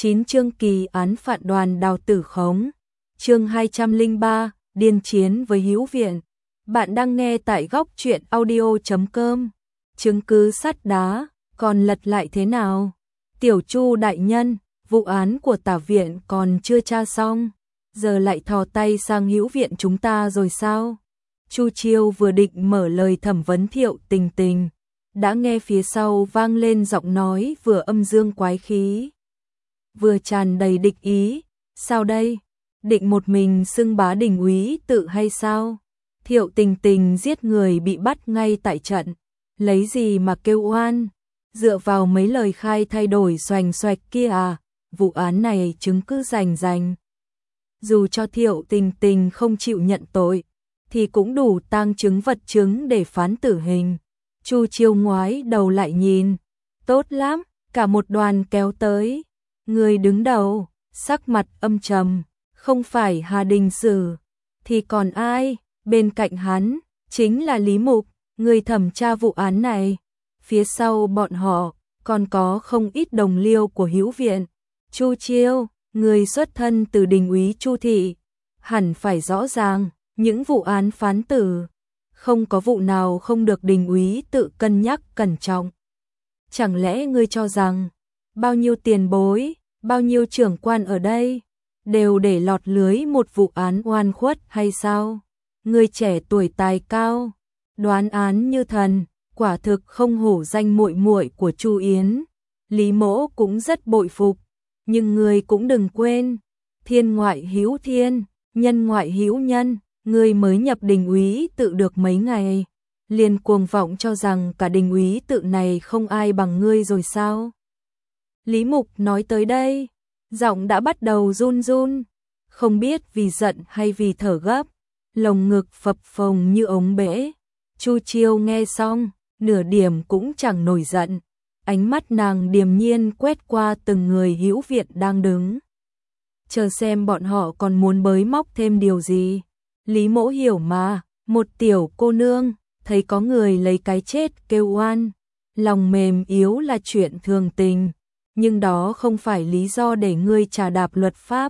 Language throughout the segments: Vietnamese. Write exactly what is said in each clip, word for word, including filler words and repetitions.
chín chương kỳ án phạt đoàn đào tử khống. Chương hai trăm lẻ ba, điên chiến với Hữu Viện. Bạn đang nghe tại góc truyện audio chấm com. Chứng cứ sắt đá, còn lật lại thế nào? Tiểu Chu đại nhân, vụ án của Tả viện còn chưa tra xong, giờ lại thò tay sang Hữu Viện chúng ta rồi sao? Chu Chiêu vừa định mở lời thẩm vấn Thiệu Tình Tình, đã nghe phía sau vang lên giọng nói vừa âm dương quái khí, vừa tràn đầy địch ý. Sao đây? Định một mình xưng bá đình úy tự hay sao? Thiệu Tình Tình giết người bị bắt ngay tại trận, lấy gì mà kêu oan? Dựa vào mấy lời khai thay đổi xoành xoạch kia à? Vụ án này chứng cứ rành rành. Dù cho Thiệu Tình Tình không chịu nhận tội, thì cũng đủ tang chứng vật chứng để phán tử hình. Chu Chiêu ngoái đầu lại nhìn. Tốt lắm, cả một đoàn kéo tới. Người đứng đầu, sắc mặt âm trầm, không phải Hà Đình Sử, thì còn ai? Bên cạnh hắn, chính là Lý Mục, người thẩm tra vụ án này. Phía sau bọn họ, còn có không ít đồng liêu của Hữu Viện. Chu Chiêu, người xuất thân từ đình úy Chu thị, hẳn phải rõ ràng, những vụ án phán tử, không có vụ nào không được đình úy tự cân nhắc cẩn trọng. Chẳng lẽ ngươi cho rằng, bao nhiêu tiền bối, bao nhiêu trưởng quan ở đây, đều để lọt lưới một vụ án oan khuất hay sao? Người trẻ tuổi tài cao, đoán án như thần, quả thực không hổ danh muội muội của Chu Yến. Lý Mỗ cũng rất bội phục, nhưng người cũng đừng quên, thiên ngoại hữu thiên, nhân ngoại hữu nhân, người mới nhập đình úy tự được mấy ngày, liền cuồng vọng cho rằng cả đình úy tự này không ai bằng ngươi rồi sao? Lý Mục nói tới đây, giọng đã bắt đầu run run, không biết vì giận hay vì thở gấp, lồng ngực phập phồng như ống bể. Chu Chiêu nghe xong, nửa điểm cũng chẳng nổi giận, ánh mắt nàng điềm nhiên quét qua từng người Hữu Viện đang đứng, chờ xem bọn họ còn muốn bới móc thêm điều gì. Lý Mỗ hiểu mà, một tiểu cô nương, thấy có người lấy cái chết kêu oan, lòng mềm yếu là chuyện thường tình, nhưng đó không phải lý do để ngươi trà đạp luật pháp,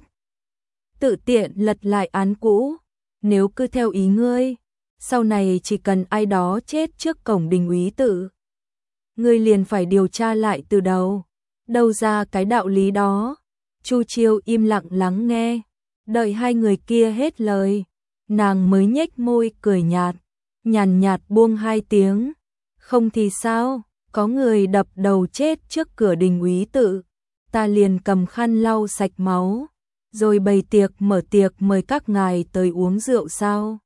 tự tiện lật lại án cũ. Nếu cứ theo ý ngươi, sau này chỉ cần ai đó chết trước cổng đình úy tự, ngươi liền phải điều tra lại từ đầu. Đâu ra cái đạo lý đó? Chu Chiêu im lặng lắng nghe, đợi hai người kia hết lời, nàng mới nhếch môi cười nhạt, nhàn nhạt buông hai tiếng. Không thì sao, có người đập đầu chết trước cửa đình úy tự, ta liền cầm khăn lau sạch máu, rồi bày tiệc mở tiệc mời các ngài tới uống rượu sao?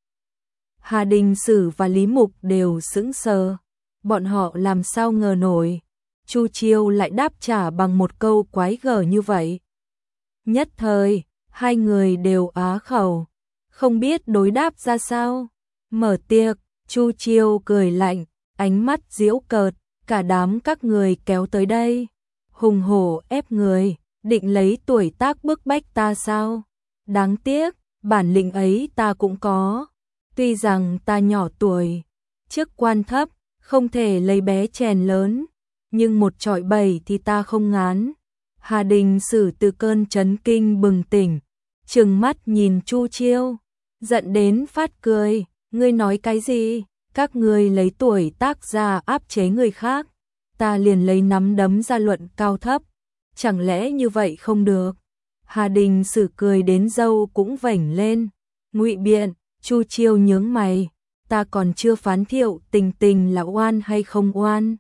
Hà Đình Sử và Lý Mục đều sững sờ, bọn họ làm sao ngờ nổi, Chu Chiêu lại đáp trả bằng một câu quái gở như vậy. Nhất thời, hai người đều á khẩu, không biết đối đáp ra sao. Mở tiệc, Chu Chiêu cười lạnh, ánh mắt giễu cợt, cả đám các người kéo tới đây, hùng hổ ép người, định lấy tuổi tác bức bách ta sao? Đáng tiếc, bản lĩnh ấy ta cũng có, tuy rằng ta nhỏ tuổi, chức quan thấp, không thể lấy bé chèn lớn, nhưng một trọi bầy thì ta không ngán. Hà Đình Sử từ cơn chấn kinh bừng tỉnh, trừng mắt nhìn Chu Chiêu, giận đến phát cười. Ngươi nói cái gì? Các ngươi lấy tuổi tác ra áp chế người khác, ta liền lấy nắm đấm ra luận cao thấp, chẳng lẽ như vậy không được? Hà Đình Sử cười đến râu cũng vểnh lên, ngụy biện. Chu Chiêu nhướng mày, ta còn chưa phán Thiệu Tình Tình là oan hay không oan.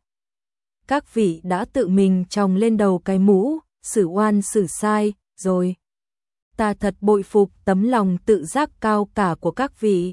Các vị đã tự mình tròng lên đầu cái mũ, xử oan xử sai, rồi. Ta thật bội phục tấm lòng tự giác cao cả của các vị.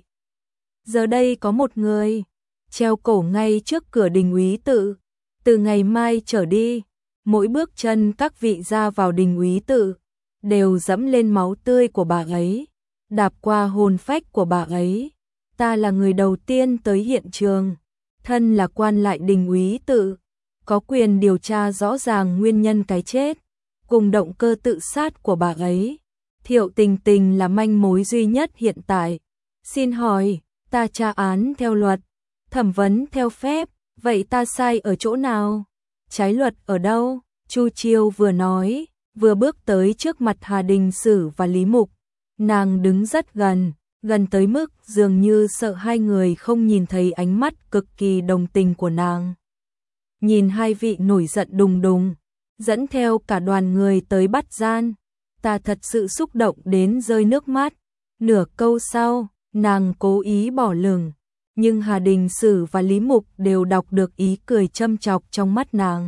Giờ đây có một người, treo cổ ngay trước cửa đình úy tự, từ ngày mai trở đi, mỗi bước chân các vị ra vào đình úy tự, đều dẫm lên máu tươi của bà ấy, đạp qua hồn phách của bà ấy. Ta là người đầu tiên tới hiện trường, thân là quan lại đình úy tự, có quyền điều tra rõ ràng nguyên nhân cái chết, cùng động cơ tự sát của bà ấy. Thiệu Tình Tình là manh mối duy nhất hiện tại. Xin hỏi, ta tra án theo luật, thẩm vấn theo phép, vậy ta sai ở chỗ nào? Trái luật ở đâu? Chu Chiêu vừa nói, vừa bước tới trước mặt Hà Đình Sử và Lý Mục. Nàng đứng rất gần, gần tới mức dường như sợ hai người không nhìn thấy ánh mắt cực kỳ đồng tình của nàng. Nhìn hai vị nổi giận đùng đùng, dẫn theo cả đoàn người tới bắt gian, ta thật sự xúc động đến rơi nước mắt. Nửa câu sau, nàng cố ý bỏ lửng, nhưng Hà Đình Sử và Lý Mục đều đọc được ý cười châm chọc trong mắt nàng.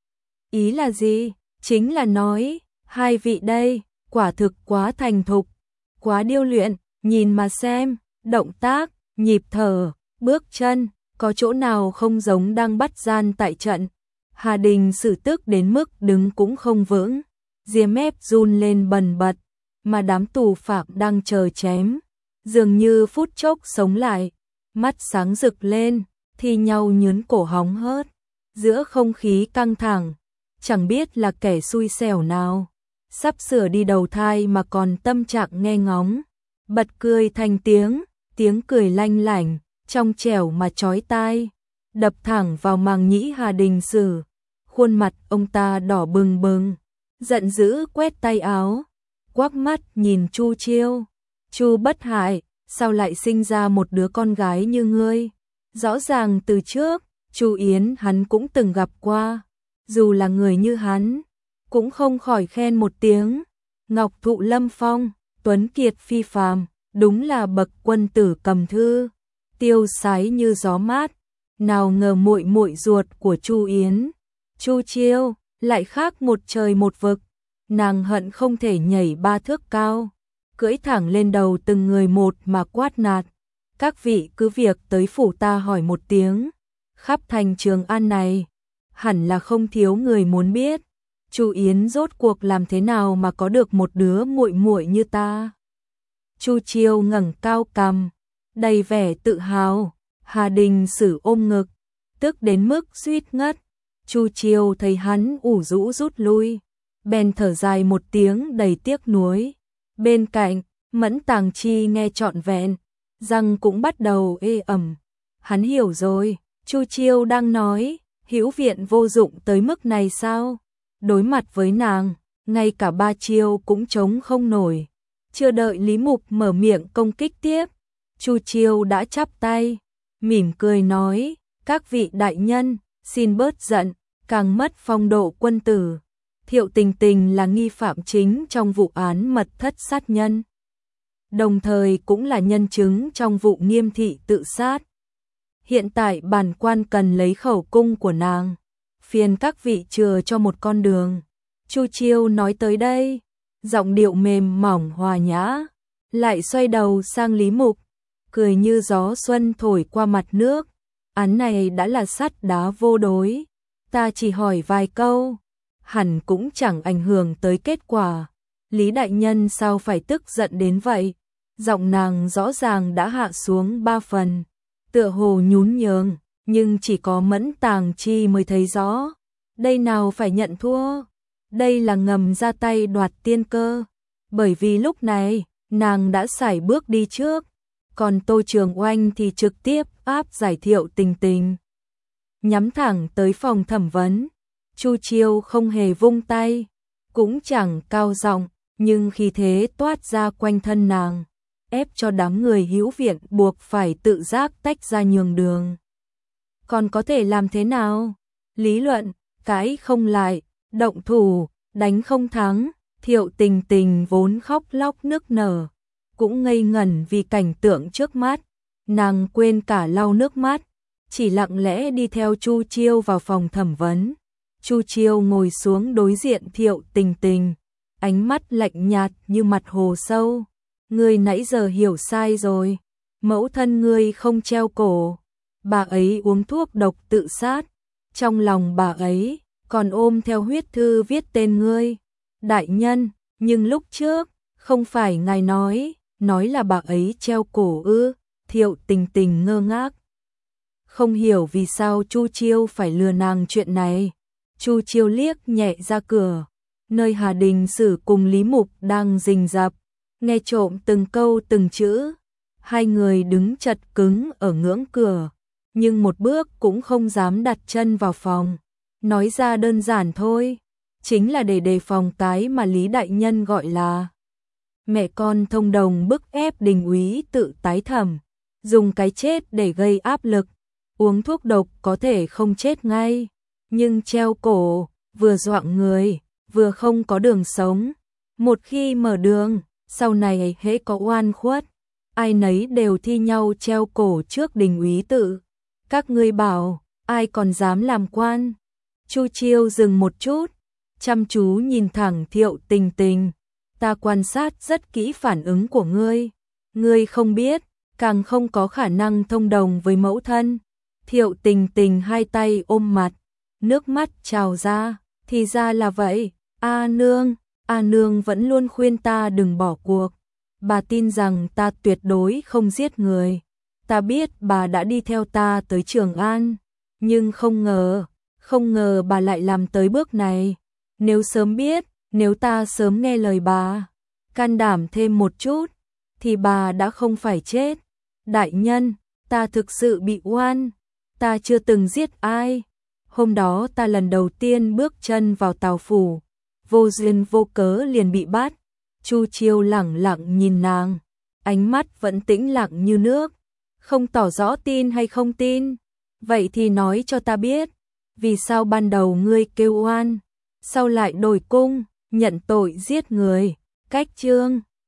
Ý là gì? Chính là nói, hai vị đây, quả thực quá thành thục, quá điêu luyện, nhìn mà xem, động tác, nhịp thở, bước chân, có chỗ nào không giống đang bắt gian tại trận. Hà Đình Sử tức đến mức đứng cũng không vững, ria mép run lên bần bật, mà đám tù phạm đang chờ chém, dường như phút chốc sống lại, mắt sáng rực lên, thi nhau nhướn cổ hóng hớt. Giữa không khí căng thẳng, chẳng biết là kẻ xui xẻo nào, sắp sửa đi đầu thai mà còn tâm trạng nghe ngóng, bật cười thành tiếng, tiếng cười lanh lảnh, trong trẻo mà chói tai, đập thẳng vào màng nhĩ Hà Đình Sử. Khuôn mặt ông ta đỏ bừng bừng, giận dữ quét tay áo, quắc mắt nhìn Chu Chiêu. Chu Bất Hại, sao lại sinh ra một đứa con gái như ngươi? Rõ ràng từ trước, Chu Yến hắn cũng từng gặp qua, dù là người như hắn, cũng không khỏi khen một tiếng. Ngọc thụ lâm phong, tuấn kiệt phi phàm, đúng là bậc quân tử cầm thư, tiêu sái như gió mát. Nào ngờ muội muội ruột của Chu Yến, Chu Chiêu, lại khác một trời một vực. Nàng hận không thể nhảy ba thước cao, cưỡi thẳng lên đầu từng người một mà quát nạt. Các vị cứ việc tới phủ ta hỏi một tiếng, khắp thành Trường An này, hẳn là không thiếu người muốn biết, Chu Yến rốt cuộc làm thế nào mà có được một đứa muội muội như ta. Chu Chiêu ngẩng cao cằm, đầy vẻ tự hào. Hà Đình Sử ôm ngực, tức đến mức suýt ngất. Chu Chiêu thấy hắn ủ rũ rút lui, bèn thở dài một tiếng đầy tiếc nuối. Bên cạnh, Mẫn Tàng Chi nghe trọn vẹn, răng cũng bắt đầu ê ẩm. Hắn hiểu rồi, Chu Chiêu đang nói, Hữu Viện vô dụng tới mức này sao? Đối mặt với nàng, ngay cả ba chiêu cũng chống không nổi. Chưa đợi Lý Mục mở miệng công kích tiếp, Chu Chiêu đã chắp tay, mỉm cười nói, các vị đại nhân, xin bớt giận, càng mất phong độ quân tử. Thiệu Tình Tình là nghi phạm chính trong vụ án mật thất sát nhân, đồng thời cũng là nhân chứng trong vụ Nghiêm thị tự sát. Hiện tại bản quan cần lấy khẩu cung của nàng, phiền các vị chừa cho một con đường. Chu Chiêu nói tới đây, giọng điệu mềm mỏng hòa nhã, lại xoay đầu sang Lý Mục, cười như gió xuân thổi qua mặt nước. Án này đã là sắt đá vô đối, ta chỉ hỏi vài câu, hẳn cũng chẳng ảnh hưởng tới kết quả. Lý đại nhân sao phải tức giận đến vậy? Giọng nàng rõ ràng đã hạ xuống ba phần, tựa hồ nhún nhường, nhưng chỉ có Mẫn Tàng Chi mới thấy rõ. Đây nào phải nhận thua, đây là ngầm ra tay đoạt tiên cơ, bởi vì lúc này, nàng đã sải bước đi trước, còn Tô Trường Oanh thì trực tiếp áp giải Thiệu Tình Tình. Nhắm thẳng tới phòng thẩm vấn, Chu Chiêu không hề vung tay, cũng chẳng cao giọng, nhưng khi thế toát ra quanh thân nàng, ép cho đám người Hữu Viện buộc phải tự giác tách ra nhường đường. Còn có thể làm thế nào? Lý luận, cãi không lại, động thủ, đánh không thắng. Thiệu Tình Tình vốn khóc lóc nức nở, cũng ngây ngẩn vì cảnh tượng trước mắt. Nàng quên cả lau nước mắt, chỉ lặng lẽ đi theo Chu Chiêu vào phòng thẩm vấn. Chu Chiêu ngồi xuống đối diện Thiệu Tình Tình, ánh mắt lạnh nhạt như mặt hồ sâu. Ngươi nãy giờ hiểu sai rồi, mẫu thân ngươi không treo cổ, bà ấy uống thuốc độc tự sát, trong lòng bà ấy còn ôm theo huyết thư viết tên ngươi. Đại nhân, nhưng lúc trước, không phải ngài nói, nói là bà ấy treo cổ ư? Thiệu Tình Tình ngơ ngác, không hiểu vì sao Chu Chiêu phải lừa nàng chuyện này. Chu Chiêu liếc nhẹ ra cửa, nơi Hà Đình Sử cùng Lý Mục đang rình rập, nghe trộm từng câu từng chữ. Hai người đứng chật cứng ở ngưỡng cửa, nhưng một bước cũng không dám đặt chân vào phòng. Nói ra đơn giản thôi, chính là để đề phòng cái mà Lý đại nhân gọi là mẹ con thông đồng bức ép Đình úy tự tái thẩm, dùng cái chết để gây áp lực. Uống thuốc độc có thể không chết ngay, nhưng treo cổ, vừa doạng người, vừa không có đường sống. Một khi mở đường, sau này hễ có oan khuất, ai nấy đều thi nhau treo cổ trước Đình úy tự. Các ngươi bảo, ai còn dám làm quan? Chu Chiêu dừng một chút, chăm chú nhìn thẳng Thiệu Tình Tình. Ta quan sát rất kỹ phản ứng của ngươi. Ngươi không biết, càng không có khả năng thông đồng với mẫu thân. Thiệu Tình Tình hai tay ôm mặt, nước mắt trào ra. Thì ra là vậy, A nương, A nương vẫn luôn khuyên ta đừng bỏ cuộc. Bà tin rằng ta tuyệt đối không giết người. Ta biết bà đã đi theo ta tới Trường An, nhưng không ngờ, không ngờ bà lại làm tới bước này. Nếu sớm biết, nếu ta sớm nghe lời bà, can đảm thêm một chút, thì bà đã không phải chết. Đại nhân, ta thực sự bị oan, ta chưa từng giết ai. Hôm đó ta lần đầu tiên bước chân vào Tào phủ, vô duyên vô cớ liền bị bắt. Chu Chiêu lẳng lặng nhìn nàng, ánh mắt vẫn tĩnh lặng như nước, không tỏ rõ tin hay không tin. Vậy thì nói cho ta biết, vì sao ban đầu ngươi kêu oan, sau lại đổi cung, nhận tội giết người? Cách chương